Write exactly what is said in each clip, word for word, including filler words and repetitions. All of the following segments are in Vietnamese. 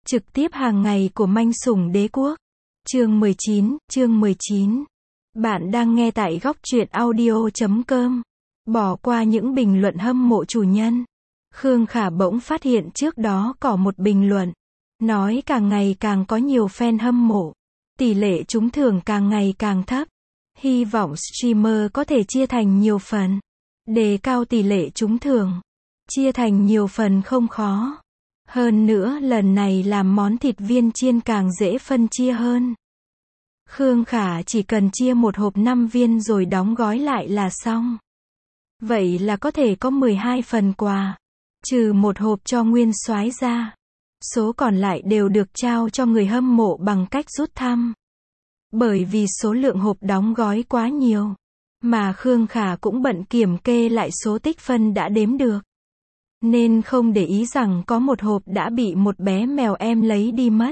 Trực tiếp hàng ngày của manh sủng đế quốc. Chương mười chín, chương mười chín. Bạn đang nghe tại góc truyện audio chấm com. Bỏ qua những bình luận hâm mộ chủ nhân. Khương Khả bỗng phát hiện trước đó có một bình luận. Nói càng ngày càng có nhiều fan hâm mộ. Tỷ lệ trúng thưởng càng ngày càng thấp. Hy vọng streamer có thể chia thành nhiều phần. Đề cao tỷ lệ trúng thưởng. Chia thành nhiều phần không khó. Hơn nữa lần này làm món thịt viên chiên càng dễ phân chia hơn. Khương Khả chỉ cần chia một hộp năm viên rồi đóng gói lại là xong. Vậy là có thể có mười hai phần quà. Trừ một hộp cho nguyên soái ra. Số còn lại đều được trao cho người hâm mộ bằng cách rút thăm. Bởi vì số lượng hộp đóng gói quá nhiều. Mà Khương Khả cũng bận kiểm kê lại số tích phân đã đếm được. Nên không để ý rằng có một hộp đã bị một bé mèo em lấy đi mất.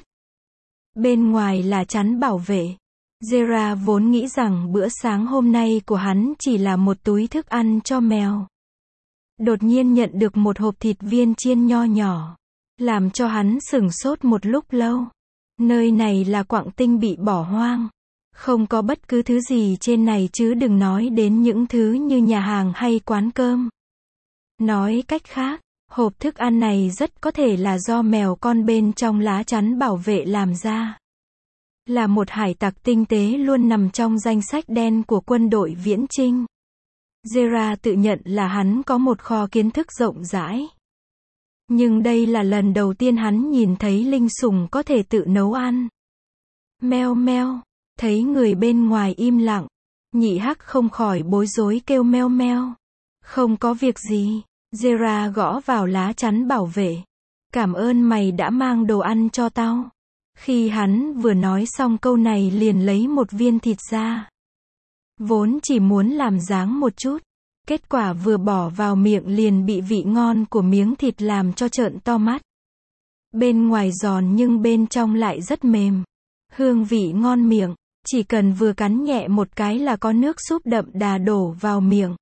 Bên ngoài là chắn bảo vệ. Zera vốn nghĩ rằng bữa sáng hôm nay của hắn chỉ là một túi thức ăn cho mèo. Đột nhiên nhận được một hộp thịt viên chiên nho nhỏ. Làm cho hắn sửng sốt một lúc lâu. Nơi này là Quặng Tinh bị bỏ hoang. Không có bất cứ thứ gì trên này chứ đừng nói đến những thứ như nhà hàng hay quán cơm. Nói cách khác, hộp thức ăn này rất có thể là do mèo con bên trong lá chắn bảo vệ làm ra. Là một hải tặc tinh tế luôn nằm trong danh sách đen của quân đội viễn chinh. Zera tự nhận là hắn có một kho kiến thức rộng rãi. Nhưng đây là lần đầu tiên hắn nhìn thấy linh sủng có thể tự nấu ăn. Meo meo, thấy người bên ngoài im lặng. Nhị Hắc không khỏi bối rối kêu meo meo. Không có việc gì. Zera gõ vào lá chắn bảo vệ. Cảm ơn mày đã mang đồ ăn cho tao. Khi hắn vừa nói xong câu này liền lấy một viên thịt ra. Vốn chỉ muốn làm dáng một chút. Kết quả vừa bỏ vào miệng liền bị vị ngon của miếng thịt làm cho trợn to mắt. Bên ngoài giòn nhưng bên trong lại rất mềm. Hương vị ngon miệng. Chỉ cần vừa cắn nhẹ một cái là có nước súp đậm đà đổ vào miệng.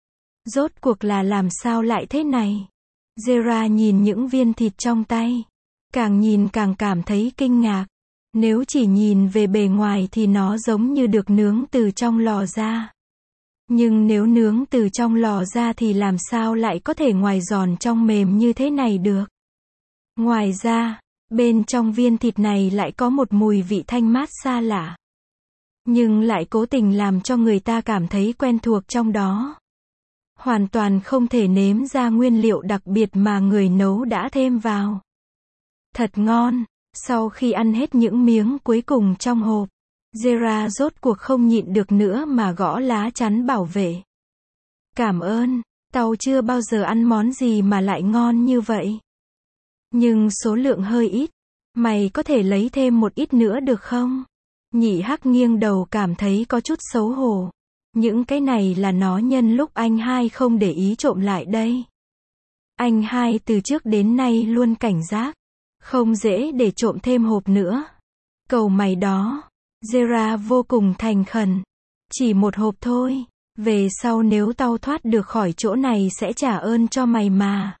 Rốt cuộc là làm sao lại thế này? Zera nhìn những viên thịt trong tay. Càng nhìn càng cảm thấy kinh ngạc. Nếu chỉ nhìn về bề ngoài thì nó giống như được nướng từ trong lò ra. Nhưng nếu nướng từ trong lò ra thì làm sao lại có thể ngoài giòn trong mềm như thế này được? Ngoài ra, bên trong viên thịt này lại có một mùi vị thanh mát xa lạ. Nhưng lại cố tình làm cho người ta cảm thấy quen thuộc trong đó. Hoàn toàn không thể nếm ra nguyên liệu đặc biệt mà người nấu đã thêm vào. Thật ngon. Sau khi ăn hết những miếng cuối cùng trong hộp, Zera rốt cuộc không nhịn được nữa mà gõ lá chắn bảo vệ. Cảm ơn, tao chưa bao giờ ăn món gì mà lại ngon như vậy. Nhưng số lượng hơi ít. Mày có thể lấy thêm một ít nữa được không? Nhị Hắc nghiêng đầu cảm thấy có chút xấu hổ. Những cái này là nó nhân lúc anh hai không để ý trộm lại đây. Anh hai từ trước đến nay luôn cảnh giác. Không dễ để trộm thêm hộp nữa. Cầu mày đó. Zera vô cùng thành khẩn. Chỉ một hộp thôi. Về sau nếu tao thoát được khỏi chỗ này sẽ trả ơn cho mày mà.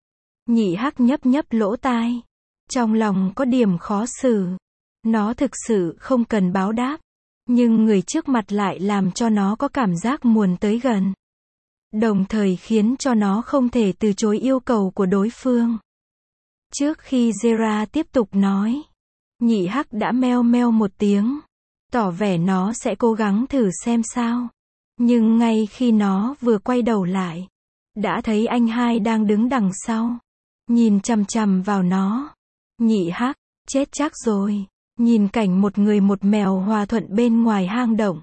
Nhị Hắc nhấp nhấp lỗ tai. Trong lòng có điểm khó xử. Nó thực sự không cần báo đáp. Nhưng người trước mặt lại làm cho nó có cảm giác muốn tới gần. Đồng thời khiến cho nó không thể từ chối yêu cầu của đối phương. Trước khi Zera tiếp tục nói, Nhị Hắc đã meo meo một tiếng. Tỏ vẻ nó sẽ cố gắng thử xem sao. Nhưng ngay khi nó vừa quay đầu lại, đã thấy anh hai đang đứng đằng sau. Nhìn chằm chằm vào nó. Nhị Hắc, chết chắc rồi. Nhìn cảnh một người một mèo hòa thuận bên ngoài hang động.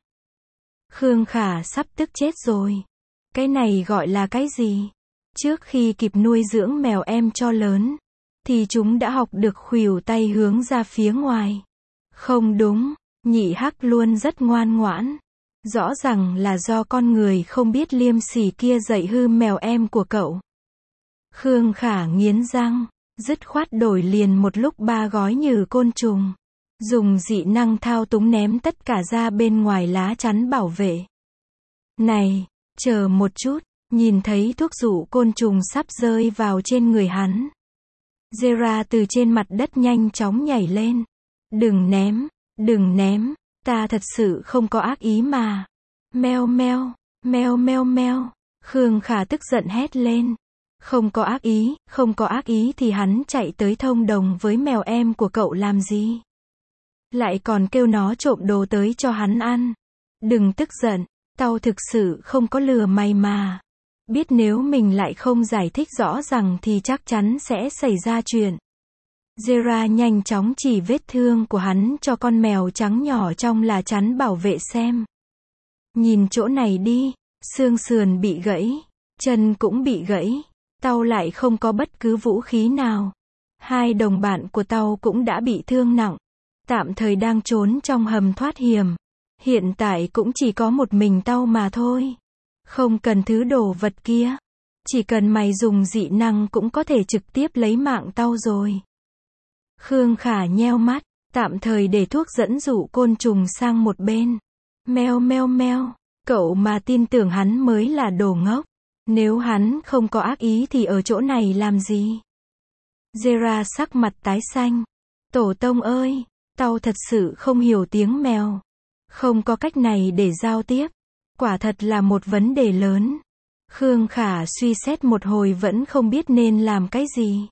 Khương Khả sắp tức chết rồi. Cái này gọi là cái gì? Trước khi kịp nuôi dưỡng mèo em cho lớn, thì chúng đã học được khuỷu tay hướng ra phía ngoài. Không đúng, Nhị Hắc luôn rất ngoan ngoãn. Rõ ràng là do con người không biết liêm sỉ kia dạy hư mèo em của cậu. Khương Khả nghiến răng, dứt khoát đổi liền một lúc ba gói nhừ côn trùng. Dùng dị năng thao túng ném tất cả ra bên ngoài lá chắn bảo vệ. Này, chờ một chút, nhìn thấy thuốc dụ côn trùng sắp rơi vào trên người hắn. Zera từ trên mặt đất nhanh chóng nhảy lên. Đừng ném, đừng ném, ta thật sự không có ác ý mà. Meo meo, meo meo meo. Khương Khả tức giận hét lên. Không có ác ý, không có ác ý thì hắn chạy tới thông đồng với mèo em của cậu làm gì? Lại còn kêu nó trộm đồ tới cho hắn ăn. Đừng tức giận, tao thực sự không có lừa mày mà. Biết nếu mình lại không giải thích rõ ràng thì chắc chắn sẽ xảy ra chuyện. Zera nhanh chóng chỉ vết thương của hắn cho con mèo trắng nhỏ trong lá chắn bảo vệ xem. Nhìn chỗ này đi, xương sườn bị gãy, chân cũng bị gãy. Tao lại không có bất cứ vũ khí nào. Hai đồng bạn của tao cũng đã bị thương nặng. Tạm thời đang trốn trong hầm thoát hiểm. Hiện tại cũng chỉ có một mình tao mà thôi. Không cần thứ đồ vật kia. Chỉ cần mày dùng dị năng cũng có thể trực tiếp lấy mạng tao rồi. Khương Khả nheo mắt, tạm thời để thuốc dẫn dụ côn trùng sang một bên. Meo meo meo, cậu mà tin tưởng hắn mới là đồ ngốc. Nếu hắn không có ác ý thì ở chỗ này làm gì? Zera sắc mặt tái xanh. Tổ tông ơi, tao thật sự không hiểu tiếng mèo. Không có cách này để giao tiếp. Quả thật là một vấn đề lớn. Khương Khả suy xét một hồi vẫn không biết nên làm cái gì.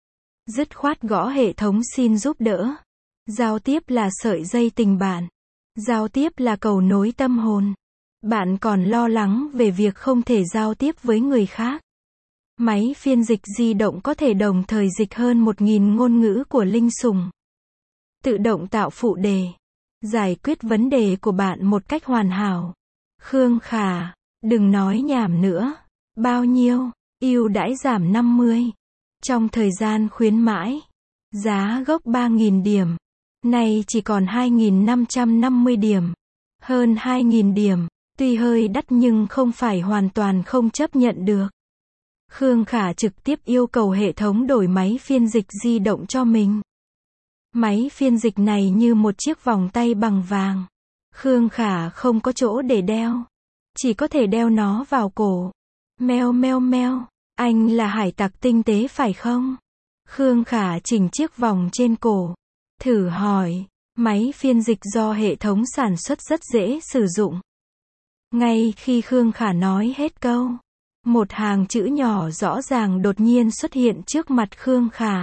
Dứt khoát gõ hệ thống xin giúp đỡ. Giao tiếp là sợi dây tình bạn. Giao tiếp là cầu nối tâm hồn. Bạn còn lo lắng về việc không thể giao tiếp với người khác. Máy phiên dịch di động có thể đồng thời dịch hơn một nghìn ngôn ngữ của linh sủng. Tự động tạo phụ đề. Giải quyết vấn đề của bạn một cách hoàn hảo. Khương Khả, đừng nói nhảm nữa. Bao nhiêu? Ưu đãi giảm năm mươi. Trong thời gian khuyến mãi. Giá gốc ba nghìn điểm. Nay chỉ còn hai nghìn năm trăm năm mươi điểm. Hơn hai nghìn điểm. Tuy hơi đắt nhưng không phải hoàn toàn không chấp nhận được. Khương Khả trực tiếp yêu cầu hệ thống đổi máy phiên dịch di động cho mình. Máy phiên dịch này như một chiếc vòng tay bằng vàng. Khương Khả không có chỗ để đeo. Chỉ có thể đeo nó vào cổ. Meo meo meo, anh là hải tặc tinh tế phải không? Khương Khả chỉnh chiếc vòng trên cổ. Thử hỏi, máy phiên dịch do hệ thống sản xuất rất dễ sử dụng. Ngay khi Khương Khả nói hết câu, một hàng chữ nhỏ rõ ràng đột nhiên xuất hiện trước mặt Khương Khả.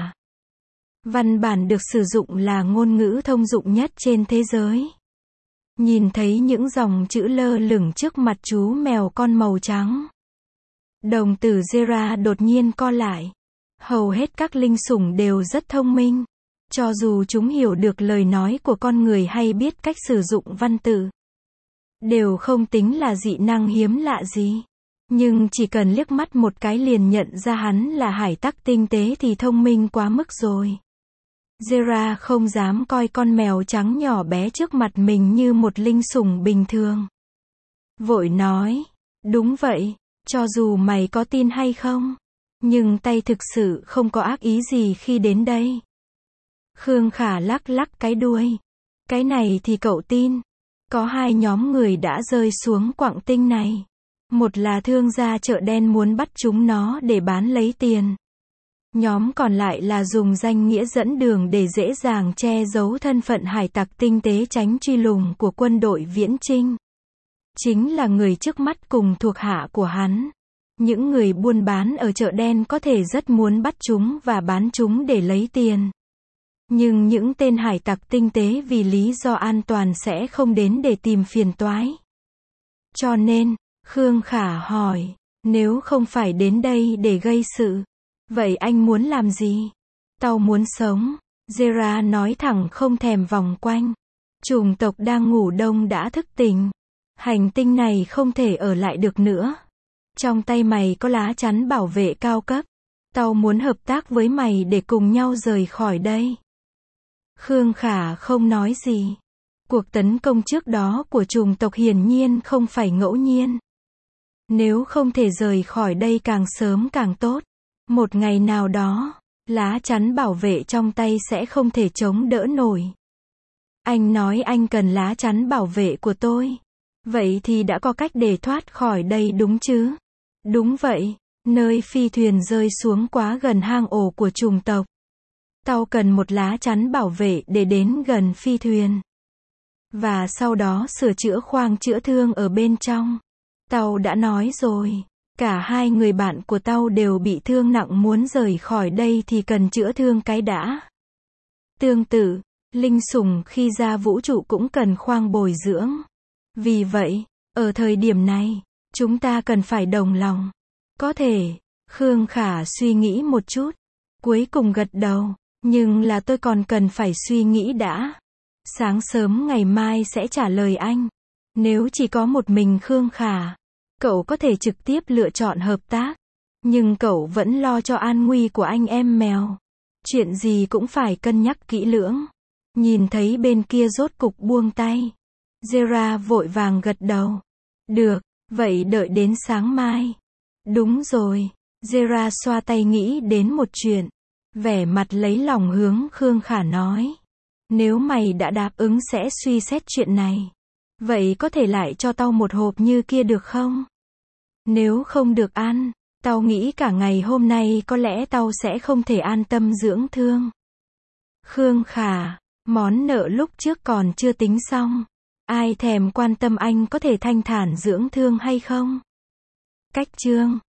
Văn bản được sử dụng là ngôn ngữ thông dụng nhất trên thế giới. Nhìn thấy những dòng chữ lơ lửng trước mặt chú mèo con màu trắng. Đồng tử Zera đột nhiên co lại. Hầu hết các linh sủng đều rất thông minh. Cho dù chúng hiểu được lời nói của con người hay biết cách sử dụng văn tự. Đều không tính là dị năng hiếm lạ gì. Nhưng chỉ cần liếc mắt một cái liền nhận ra hắn là hải tặc tinh tế thì thông minh quá mức rồi. Zera không dám coi con mèo trắng nhỏ bé trước mặt mình như một linh sủng bình thường. Vội nói, đúng vậy, cho dù mày có tin hay không. Nhưng tay thực sự không có ác ý gì khi đến đây. Khương Khả lắc lắc cái đuôi. Cái này thì cậu tin. Có hai nhóm người đã rơi xuống quặng tinh này. Một là thương gia chợ đen muốn bắt chúng nó để bán lấy tiền. Nhóm còn lại là dùng danh nghĩa dẫn đường để dễ dàng che giấu thân phận hải tặc tinh tế tránh truy lùng của quân đội Viễn Chinh. Chính là người trước mắt cùng thuộc hạ của hắn. Những người buôn bán ở chợ đen có thể rất muốn bắt chúng và bán chúng để lấy tiền. Nhưng những tên hải tặc tinh tế vì lý do an toàn sẽ không đến để tìm phiền toái. Cho nên, Khương Khả hỏi, nếu không phải đến đây để gây sự, vậy anh muốn làm gì? Tao muốn sống. Zera nói thẳng không thèm vòng quanh. Chủng tộc đang ngủ đông đã thức tỉnh. Hành tinh này không thể ở lại được nữa. Trong tay mày có lá chắn bảo vệ cao cấp. Tao muốn hợp tác với mày để cùng nhau rời khỏi đây. Khương Khả không nói gì. Cuộc tấn công trước đó của chủng tộc hiển nhiên không phải ngẫu nhiên. Nếu không thể rời khỏi đây càng sớm càng tốt. Một ngày nào đó, lá chắn bảo vệ trong tay sẽ không thể chống đỡ nổi. Anh nói anh cần lá chắn bảo vệ của tôi. Vậy thì đã có cách để thoát khỏi đây đúng chứ? Đúng vậy, nơi phi thuyền rơi xuống quá gần hang ổ của chủng tộc. Tao cần một lá chắn bảo vệ để đến gần phi thuyền. Và sau đó sửa chữa khoang chữa thương ở bên trong. Tao đã nói rồi. Cả hai người bạn của tao đều bị thương nặng, muốn rời khỏi đây thì cần chữa thương cái đã. Tương tự, linh sủng khi ra vũ trụ cũng cần khoang bồi dưỡng. Vì vậy, ở thời điểm này, chúng ta cần phải đồng lòng. Có thể, Khương Khả suy nghĩ một chút. Cuối cùng gật đầu. Nhưng là tôi còn cần phải suy nghĩ đã. Sáng sớm ngày mai sẽ trả lời anh. Nếu chỉ có một mình Khương Khả, cậu có thể trực tiếp lựa chọn hợp tác. Nhưng cậu vẫn lo cho an nguy của anh em mèo. Chuyện gì cũng phải cân nhắc kỹ lưỡng. Nhìn thấy bên kia rốt cục buông tay. Zera vội vàng gật đầu. Được, vậy đợi đến sáng mai. Đúng rồi. Zera xoa tay nghĩ đến một chuyện. Vẻ mặt lấy lòng hướng Khương Khả nói. Nếu mày đã đáp ứng sẽ suy xét chuyện này. Vậy có thể lại cho tao một hộp như kia được không? Nếu không được ăn, tao nghĩ cả ngày hôm nay có lẽ tao sẽ không thể an tâm dưỡng thương. Khương Khả, món nợ lúc trước còn chưa tính xong. Ai thèm quan tâm anh có thể thanh thản dưỡng thương hay không? Cách chương